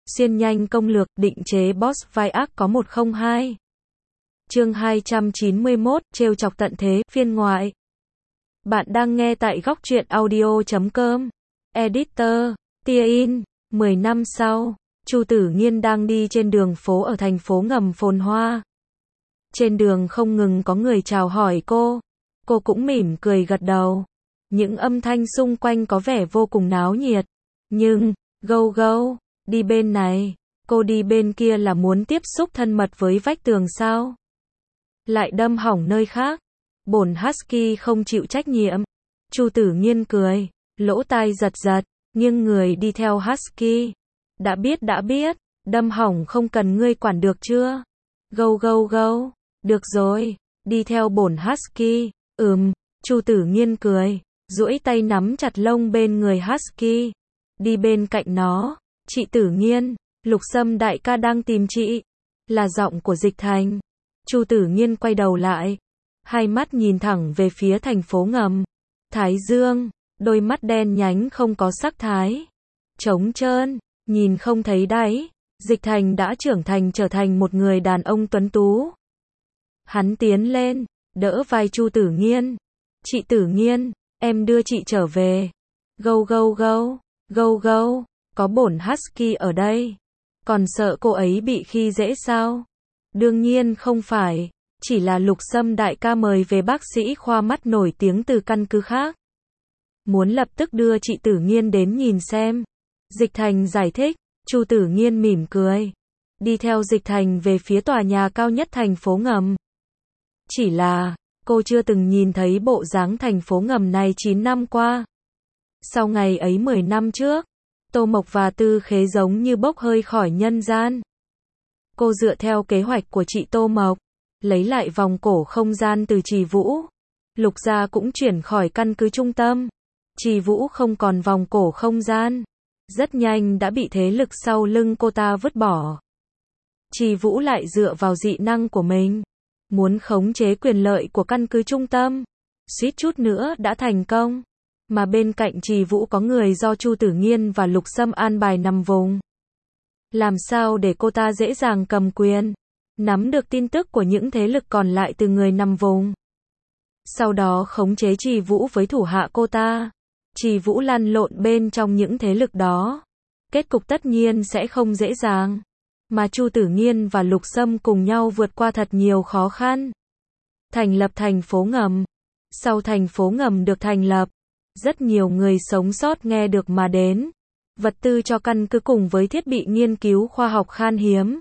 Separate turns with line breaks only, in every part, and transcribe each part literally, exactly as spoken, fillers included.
Xuyên nhanh công lược, định chế boss vai ác có một không hai. Chương hai trăm chín mươi mốt, trêu chọc tận thế, phiên ngoại. Bạn đang nghe tại góc truyện audio chấm com. Editor, Tia In. mười năm sau, Chu Tử Nghiên đang đi trên đường phố ở thành phố ngầm phồn hoa. Trên đường không ngừng có người chào hỏi cô. Cô cũng mỉm cười gật đầu. Những âm thanh xung quanh có vẻ vô cùng náo nhiệt. Nhưng, gâu gâu, đi bên này, cô đi bên kia là muốn tiếp xúc thân mật với vách tường sao? Lại đâm hỏng nơi khác. Bổn Husky không chịu trách nhiệm. Chu Tử Nghiên cười, lỗ tai giật giật, nghiêng người đi theo Husky. Đã biết đã biết, đâm hỏng không cần ngươi quản được chưa? Gâu gâu gâu, được rồi, đi theo bổn Husky. Ừm, Chu Tử Nghiên cười, duỗi tay nắm chặt lông bên người Husky. Đi bên cạnh nó, chị Tử Nghiên, Lục Sâm đại ca đang tìm chị. Là giọng của Dịch Thành. Chu Tử Nghiên quay đầu lại, hai mắt nhìn thẳng về phía thành phố ngầm. Thái dương, đôi mắt đen nhánh không có sắc thái. Trống trơn, nhìn không thấy đáy. Dịch Thành đã trưởng thành trở thành một người đàn ông tuấn tú. Hắn tiến lên, đỡ vai Chu Tử Nghiên. Chị Tử Nghiên, em đưa chị trở về. Gâu gâu gâu, gâu gâu, có bổn Husky ở đây. Còn sợ cô ấy bị khi dễ sao? Đương nhiên không phải, chỉ là Lục Sâm đại ca mời về bác sĩ khoa mắt nổi tiếng từ căn cứ khác. Muốn lập tức đưa chị Tử Nghiên đến nhìn xem. Dịch Thành giải thích. Chu Tử Nghiên mỉm cười, đi theo Dịch Thành về phía tòa nhà cao nhất thành phố ngầm. Chỉ là, cô chưa từng nhìn thấy bộ dáng thành phố ngầm này chín năm qua. Sau ngày ấy mười năm trước, Tô Mộc và Tư Khế giống như bốc hơi khỏi nhân gian. Cô dựa theo kế hoạch của chị Tô Mộc, lấy lại vòng cổ không gian từ Trì Vũ. Lục gia cũng chuyển khỏi căn cứ trung tâm. Trì Vũ không còn vòng cổ không gian. Rất nhanh đã bị thế lực sau lưng cô ta vứt bỏ. Trì Vũ lại dựa vào dị năng của mình, muốn khống chế quyền lợi của căn cứ trung tâm. Suýt chút nữa đã thành công. Mà bên cạnh Trì Vũ có người do Chu Tử Nghiên và Lục Sâm an bài nằm vùng. Làm sao để cô ta dễ dàng cầm quyền, nắm được tin tức của những thế lực còn lại từ người nằm vùng. Sau đó khống chế Trì Vũ với thủ hạ cô ta. Trì Vũ lăn lộn bên trong những thế lực đó. Kết cục tất nhiên sẽ không dễ dàng. Mà Chu Tử Nghiên và Lục Sâm cùng nhau vượt qua thật nhiều khó khăn. Thành lập thành phố ngầm. Sau thành phố ngầm được thành lập, rất nhiều người sống sót nghe được mà đến. Vật tư cho căn cứ cùng với thiết bị nghiên cứu khoa học khan hiếm.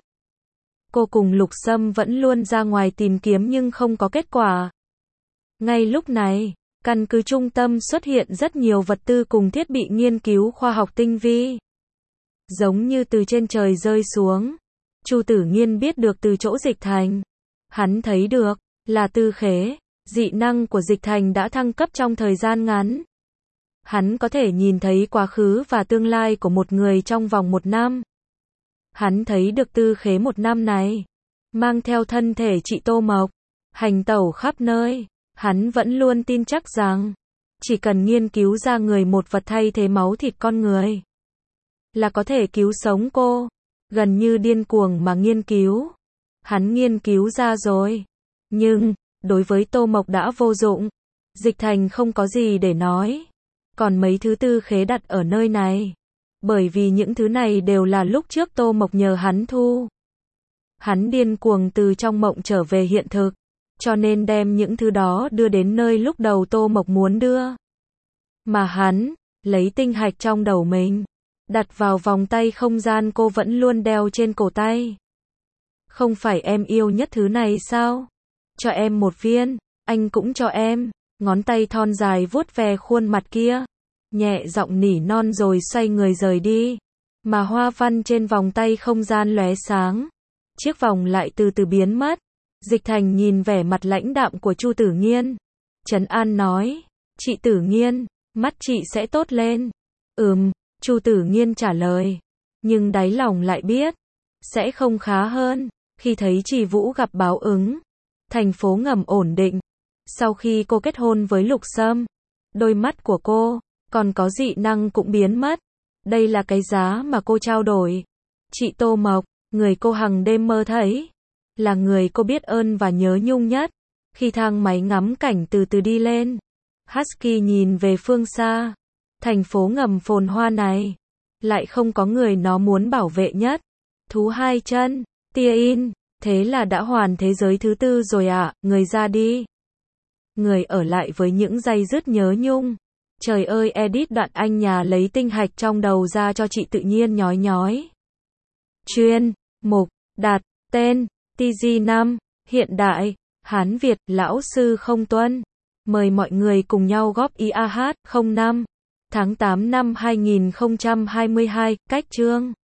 Cô cùng Lục Sâm vẫn luôn ra ngoài tìm kiếm nhưng không có kết quả. Ngay lúc này, căn cứ trung tâm xuất hiện rất nhiều vật tư cùng thiết bị nghiên cứu khoa học tinh vi. Giống như từ trên trời rơi xuống. Chu Tử Nghiên biết được từ chỗ Dịch Thành. Hắn thấy được, là Tư Khế, dị năng của Dịch Thành đã thăng cấp trong thời gian ngắn. Hắn có thể nhìn thấy quá khứ và tương lai của một người trong vòng một năm. Hắn thấy được Tư Khế một năm này, mang theo thân thể chị Tô Mộc, hành tẩu khắp nơi. Hắn vẫn luôn tin chắc rằng, chỉ cần nghiên cứu ra người một vật thay thế máu thịt con người, là có thể cứu sống cô. Gần như điên cuồng mà nghiên cứu. Hắn nghiên cứu ra rồi. Nhưng, đối với Tô Mộc đã vô dụng. Dịch Thành không có gì để nói. Còn mấy thứ Tư Khế đặt ở nơi này. Bởi vì những thứ này đều là lúc trước Tô Mộc nhờ hắn thu. Hắn điên cuồng từ trong mộng trở về hiện thực. Cho nên đem những thứ đó đưa đến nơi lúc đầu Tô Mộc muốn đưa. Mà hắn, lấy tinh hạch trong đầu mình, đặt vào vòng tay không gian cô vẫn luôn đeo trên cổ tay. Không phải em yêu nhất thứ này sao? Cho em một viên, anh cũng cho em. Ngón tay thon dài vuốt ve khuôn mặt kia. Nhẹ giọng nỉ non rồi xoay người rời đi. Mà hoa văn trên vòng tay không gian lóe sáng. Chiếc vòng lại từ từ biến mất. Dịch Thành nhìn vẻ mặt lãnh đạm của Chu Tử Nghiên. Trấn an nói, chị Tử Nghiên, mắt chị sẽ tốt lên. Ừm, Chu Tử Nghiên trả lời. Nhưng đáy lòng lại biết, sẽ không khá hơn, khi thấy Trì Vũ gặp báo ứng. Thành phố ngầm ổn định. Sau khi cô kết hôn với Lục Sâm, đôi mắt của cô, còn có dị năng cũng biến mất. Đây là cái giá mà cô trao đổi. Chị Tô Mộc, người cô hằng đêm mơ thấy, là người cô biết ơn và nhớ nhung nhất. Khi thang máy ngắm cảnh từ từ đi lên, Husky nhìn về phương xa, thành phố ngầm phồn hoa này, lại không có người nó muốn bảo vệ nhất. Thú hai chân, tia in, thế là đã hoàn thế giới thứ tư rồi ạ, à, người ra đi. Người ở lại với những day dứt nhớ nhung. Trời ơi, edit đoạn anh nhà lấy tinh hạch trong đầu ra cho chị tự nhiên nhói nhói. Chuyên mục đặt tên tê giê năm hiện đại Hán Việt lão sư không tuân. Mời mọi người cùng nhau góp ý a hát không năm tháng tám năm hai nghìn không trăm hai mươi hai cách chương